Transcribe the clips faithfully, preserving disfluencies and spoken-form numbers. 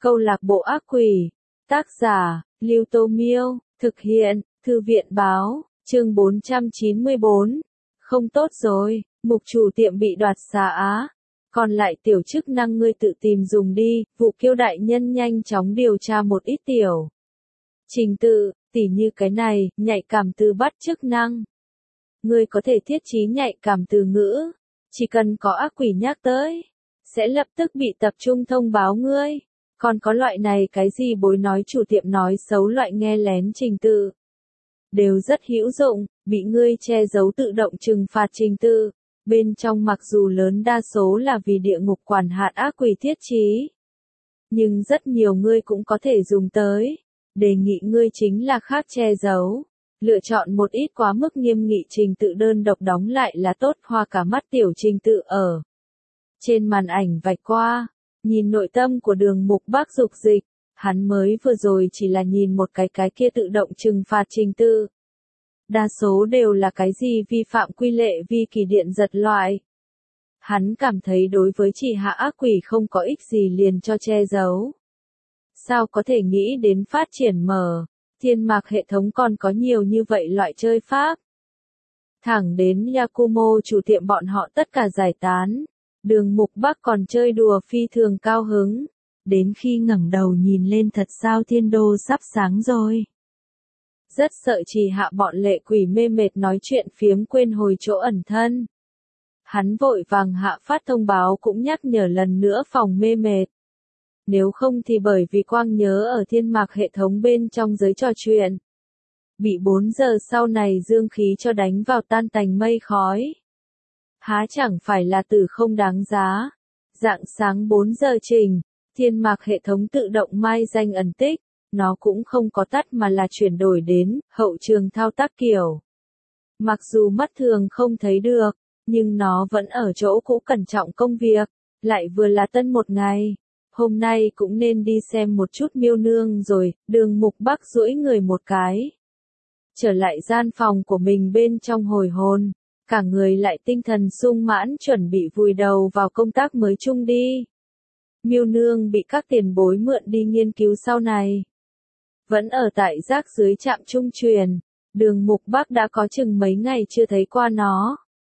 Câu lạc bộ ác quỷ. Tác giả, Lưu Tô Miêu. Thực hiện, Thư viện báo. Chương bốn trăm chín mươi bốn. Không tốt rồi, mục chủ tiệm bị đoạt xá á. Còn lại tiểu chức năng ngươi tự tìm dùng đi. Vụ Kiêu đại nhân nhanh chóng điều tra một ít tiểu trình tự, tỉ như cái này, nhạy cảm từ bắt chức năng. Ngươi có thể thiết trí nhạy cảm từ ngữ. Chỉ cần có ác quỷ nhắc tới, sẽ lập tức bị tập trung thông báo ngươi. Còn có loại này cái gì bối nói chủ tiệm nói xấu loại nghe lén trình tự. Đều rất hữu dụng, bị ngươi che giấu tự động trừng phạt trình tự. Bên trong mặc dù lớn đa số là vì địa ngục quản hạt ác quỷ thiết trí. Nhưng rất nhiều ngươi cũng có thể dùng tới. Đề nghị ngươi chính là khác che giấu. Lựa chọn một ít quá mức nghiêm nghị trình tự đơn độc đóng lại là tốt, hoa cả mắt tiểu trình tự ở. Trên màn ảnh vạch qua, nhìn nội tâm của Đường Mục Bác dục dịch, hắn mới vừa rồi chỉ là nhìn một cái cái kia tự động trừng phạt trình tự. Đa số đều là cái gì vi phạm quy lệ vi kỳ điện giật loại. Hắn cảm thấy đối với chỉ hạ ác quỷ không có ích gì liền cho che giấu. Sao có thể nghĩ đến phát triển mở, thiên mạc hệ thống còn có nhiều như vậy loại chơi pháp. Thẳng đến Yakumo chủ tiệm bọn họ tất cả giải tán. Đường Mục Bác còn chơi đùa phi thường cao hứng. Đến khi ngẩng đầu nhìn lên thật sao thiên đô sắp sáng rồi. Rất sợ chỉ hạ bọn lệ quỷ mê mệt nói chuyện phiếm quên hồi chỗ ẩn thân. Hắn vội vàng hạ phát thông báo cũng nhắc nhở lần nữa phòng mê mệt. Nếu không thì bởi vì quang nhớ ở thiên mạc hệ thống bên trong giới trò chuyện. Bị bốn giờ sau này dương khí cho đánh vào tan tành mây khói. Há chẳng phải là tử không đáng giá. Rạng sáng bốn giờ trình, thiên mạc hệ thống tự động mai danh ẩn tích. Nó cũng không có tắt mà là chuyển đổi đến hậu trường thao tác kiểu. Mặc dù mắt thường không thấy được, nhưng nó vẫn ở chỗ cũ cẩn trọng công việc. Lại vừa là tân một ngày. Hôm nay cũng nên đi xem một chút Miêu Nương rồi. Đường Mục Bác duỗi người một cái. Trở lại gian phòng của mình bên trong hồi hồn. Cả người lại tinh thần sung mãn chuẩn bị vùi đầu vào công tác mới chung đi. Miêu Nương bị các tiền bối mượn đi nghiên cứu sau này. Vẫn ở tại rác dưới trạm trung truyền. Đường Mục Bác đã có chừng mấy ngày chưa thấy qua nó.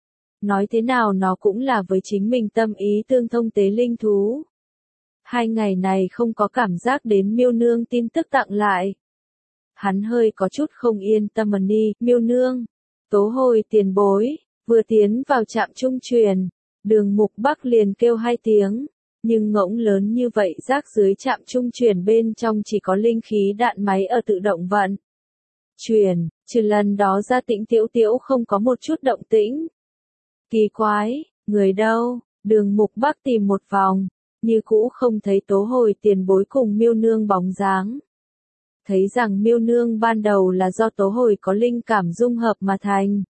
Nói thế nào nó cũng là với chính mình tâm ý tương thông tế linh thú. Hai ngày này không có cảm giác đến Miêu Nương tin tức tặng lại. Hắn hơi có chút không yên tâm mà đi, Miêu Nương. Tố hồi tiền bối, vừa tiến vào trạm trung truyền. Đường Mục Bác liền kêu hai tiếng. Nhưng ngỗng lớn như vậy rác dưới trạm trung truyền bên trong chỉ có linh khí đạn máy ở tự động vận. Truyền, trừ lần đó ra Tĩnh Tiểu Tiểu không có một chút động tĩnh. Kỳ quái, người đâu? Đường Mục Bác tìm một vòng, như cũ không thấy tố hồi tiền bối cùng Miêu Nương bóng dáng. Thấy rằng Miêu Nương ban đầu là do tố hồi có linh cảm dung hợp mà thành.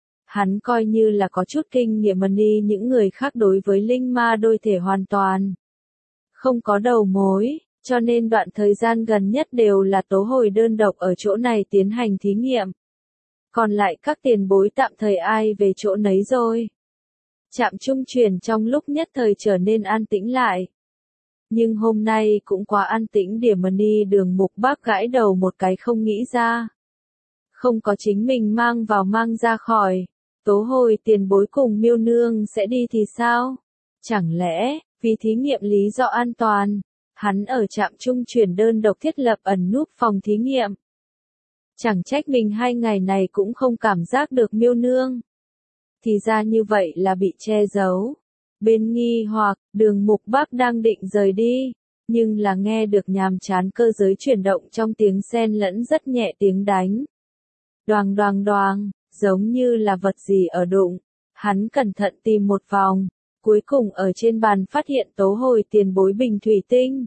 Hắn coi như là có chút kinh nghiệm mà đi những người khác đối với linh ma đôi thể hoàn toàn. Không có đầu mối, cho nên đoạn thời gian gần nhất đều là tố hồi đơn độc ở chỗ này tiến hành thí nghiệm. Còn lại các tiền bối tạm thời ai về chỗ nấy rồi. Trạm trung truyền trong lúc nhất thời trở nên an tĩnh lại. Nhưng hôm nay cũng quá an tĩnh điểm mà đi Đường Mục Bác gãi đầu một cái không nghĩ ra. Không có chính mình mang vào mang ra khỏi. Tố hồi tiền bối cùng Miêu Nương sẽ đi thì sao? Chẳng lẽ, vì thí nghiệm lý do an toàn, hắn ở trạm trung truyền đơn độc thiết lập ẩn núp phòng thí nghiệm. Chẳng trách mình hai ngày này cũng không cảm giác được Miêu Nương. Thì ra như vậy là bị che giấu. Bên nghi hoặc, Đường Mục Bác đang định rời đi, nhưng là nghe được nhàm chán cơ giới chuyển động trong tiếng xen lẫn rất nhẹ tiếng đánh. Đoàng đoàng đoàng. Giống như là vật gì ở đụng. Hắn cẩn thận tìm một vòng. Cuối cùng ở trên bàn phát hiện tố hồi tiền bối bình thủy tinh.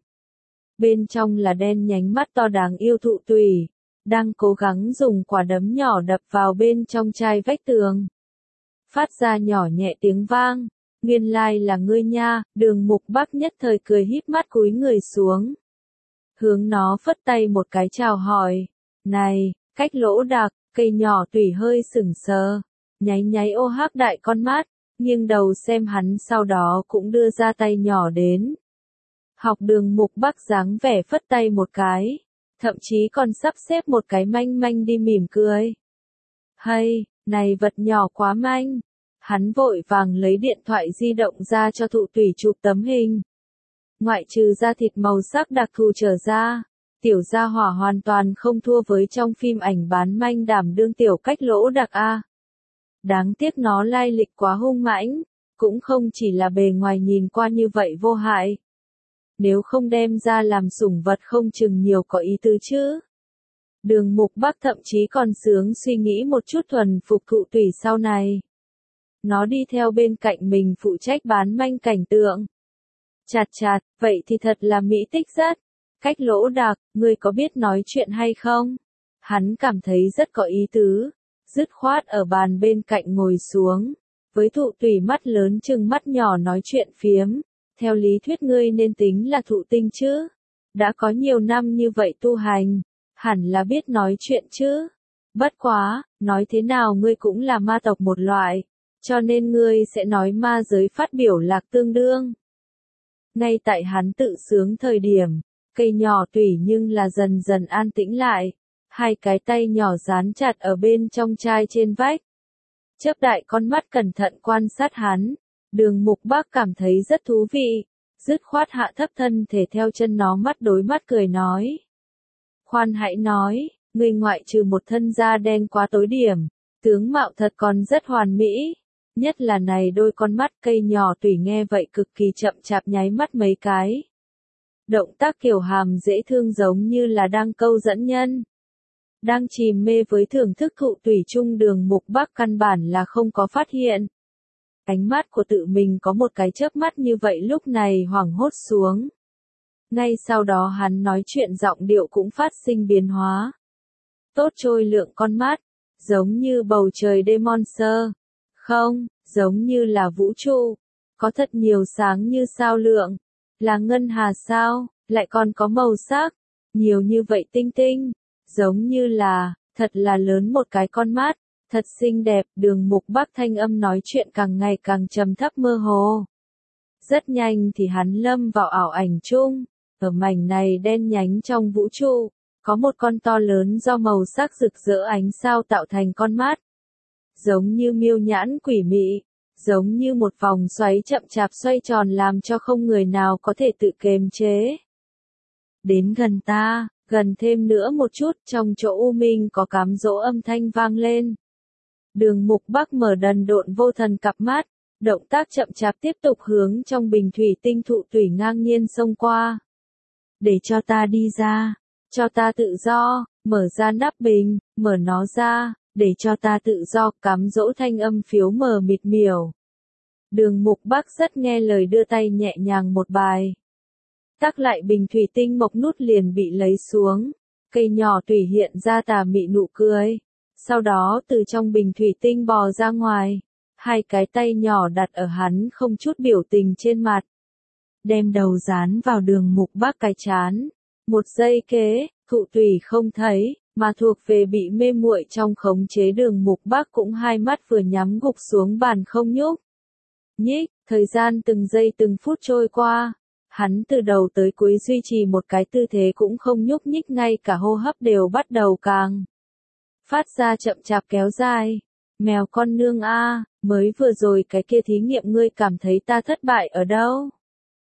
Bên trong là đen nhánh mắt to đáng yêu thụ tùy. Đang cố gắng dùng quả đấm nhỏ đập vào bên trong chai vách tường. Phát ra nhỏ nhẹ tiếng vang. Nguyên lai là ngươi nha. Đường Mục Bác nhất thời cười híp mắt cúi người xuống. Hướng nó phất tay một cái chào hỏi. Này, cách lỗ đặc. Cây nhỏ tùy hơi sững sờ, nháy nháy ô hắc đại con mắt, nghiêng đầu xem hắn sau đó cũng đưa ra tay nhỏ đến. Học Đường Mục Bắc dáng vẻ phất tay một cái, thậm chí còn sắp xếp một cái manh manh đi mỉm cười. Hay, này vật nhỏ quá manh. Hắn vội vàng lấy điện thoại di động ra cho Thụ Tủy chụp tấm hình. Ngoại trừ da thịt màu sắc đặc thù trở ra, tiểu gia hỏa hoàn toàn không thua với trong phim ảnh bán manh đảm đương tiểu cách lỗ đặc a. Đáng tiếc nó lai lịch quá hung mãnh, cũng không chỉ là bề ngoài nhìn qua như vậy vô hại. Nếu không đem ra làm sủng vật không chừng nhiều có ý tứ chứ. Đường Mục Bắc thậm chí còn sướng suy nghĩ một chút thuần phục Thụ Tủy sau này. Nó đi theo bên cạnh mình phụ trách bán manh cảnh tượng. Chạt chạt, vậy thì thật là mỹ tích rất. Cách lỗ đặc, ngươi có biết nói chuyện hay không? Hắn cảm thấy rất có ý tứ, dứt khoát ở bàn bên cạnh ngồi xuống. Với Thụ Tủy mắt lớn chừng mắt nhỏ nói chuyện phiếm. Theo lý thuyết ngươi nên tính là thụ tinh chứ. Đã có nhiều năm như vậy tu hành, hẳn là biết nói chuyện chứ. Bất quá, nói thế nào ngươi cũng là ma tộc một loại, cho nên ngươi sẽ nói ma giới phát biểu lạc tương đương. Ngay tại hắn tự sướng thời điểm, cây nhỏ Tủy nhưng là dần dần an tĩnh lại, hai cái tay nhỏ dán chặt ở bên trong chai trên vách. Chớp đại con mắt cẩn thận quan sát hắn, Đường Mục Bắc cảm thấy rất thú vị, dứt khoát hạ thấp thân thể theo chân nó mắt đối mắt cười nói. Khoan hãy nói, người ngoại trừ một thân da đen quá tối điểm, tướng mạo thật còn rất hoàn mỹ, nhất là này đôi con mắt. Cây nhỏ Tủy nghe vậy cực kỳ chậm chạp nháy mắt mấy cái. Động tác kiểu hàm dễ thương giống như là đang câu dẫn nhân. Đang chìm mê với thưởng thức Thụ Tủy chung Đường Mục Bắc căn bản là không có phát hiện. Ánh mắt của tự mình có một cái chớp mắt như vậy lúc này hoảng hốt xuống. Ngay sau đó hắn nói chuyện giọng điệu cũng phát sinh biến hóa. Tốt trôi lượng con mắt, giống như bầu trời đêm monster. Không, giống như là vũ trụ. Có thật nhiều sáng như sao lượng. Là ngân hà sao, lại còn có màu sắc. Nhiều như vậy tinh tinh. Giống như là, thật là lớn một cái con mắt. Thật xinh đẹp. Đường Mục Bắc thanh âm nói chuyện càng ngày càng trầm thấp mơ hồ. Rất nhanh thì hắn lâm vào ảo ảnh chung. Ở mảnh này đen nhánh trong vũ trụ, có một con to lớn do màu sắc rực rỡ ánh sao tạo thành con mắt. Giống như miêu nhãn quỷ mị, giống như một vòng xoáy chậm chạp xoay tròn làm cho không người nào có thể tự kiềm chế. Đến gần ta, gần thêm nữa một chút, trong chỗ u minh có cám dỗ âm thanh vang lên. Đường Mục Bắc mở đần độn vô thần cặp mắt, động tác chậm chạp tiếp tục hướng trong bình thủy tinh Thụ Tủy ngang nhiên xông qua. Để cho ta đi ra, cho ta tự do, mở ra nắp bình, mở nó ra, để cho ta tự do. Cám dỗ thanh âm phiếu mờ mịt miểu. Đường Mục Bắc rất nghe lời đưa tay nhẹ nhàng một bài. Tắc lại bình thủy tinh mộc nút liền bị lấy xuống. Cây nhỏ Tủy hiện ra tà mị nụ cười. Sau đó từ trong bình thủy tinh bò ra ngoài. Hai cái tay nhỏ đặt ở hắn không chút biểu tình trên mặt. Đem đầu dán vào Đường Mục Bắc cái chán. Một giây kế, Thụ Tủy không thấy, mà thuộc về bị mê muội trong khống chế Đường Mục Bắc cũng hai mắt vừa nhắm gục xuống bàn không nhúc nhích. Thời gian từng giây từng phút trôi qua, hắn từ đầu tới cuối duy trì một cái tư thế cũng không nhúc nhích, ngay cả hô hấp đều bắt đầu càng phát ra chậm chạp kéo dài. Mèo con nương a, mới vừa rồi cái kia thí nghiệm ngươi cảm thấy ta thất bại ở đâu?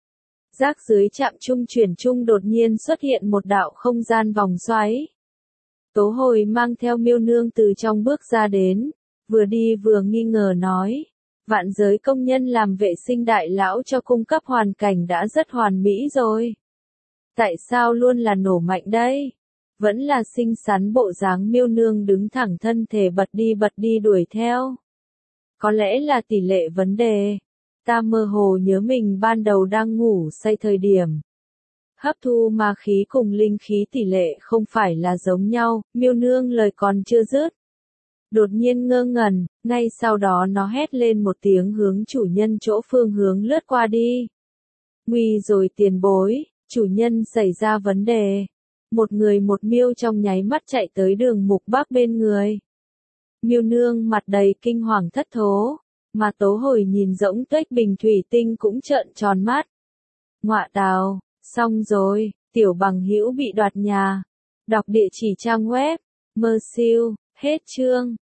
Rác dưới trạm trung chuyển trung đột nhiên xuất hiện một đạo không gian vòng xoáy. Tố Hồi mang theo Miêu Nương từ trong bước ra đến, vừa đi vừa nghi ngờ nói, vạn giới công nhân làm vệ sinh đại lão cho cung cấp hoàn cảnh đã rất hoàn mỹ rồi. Tại sao luôn là nổ mạnh đây? Vẫn là xinh xắn bộ dáng. Miêu Nương đứng thẳng thân thể bật đi bật đi đuổi theo. Có lẽ là tỷ lệ vấn đề. Ta mơ hồ nhớ mình ban đầu đang ngủ say thời điểm. Hấp thu ma khí cùng linh khí tỷ lệ không phải là giống nhau. Miêu Nương lời còn chưa dứt. Đột nhiên ngơ ngẩn, ngay sau đó nó hét lên một tiếng hướng chủ nhân chỗ phương hướng lướt qua đi. Nguy rồi tiền bối, chủ nhân xảy ra vấn đề. Một người một miêu trong nháy mắt chạy tới Đường Mục Bắc bên người. Miêu Nương mặt đầy kinh hoàng thất thố, mà Tố Hồi nhìn rỗng tuếch bình thủy tinh cũng trợn tròn mắt. Ngọa tào, Xong rồi, tiểu bằng hữu bị đoạt nhà. Đọc địa chỉ trang web. Mersiêu, hết chương.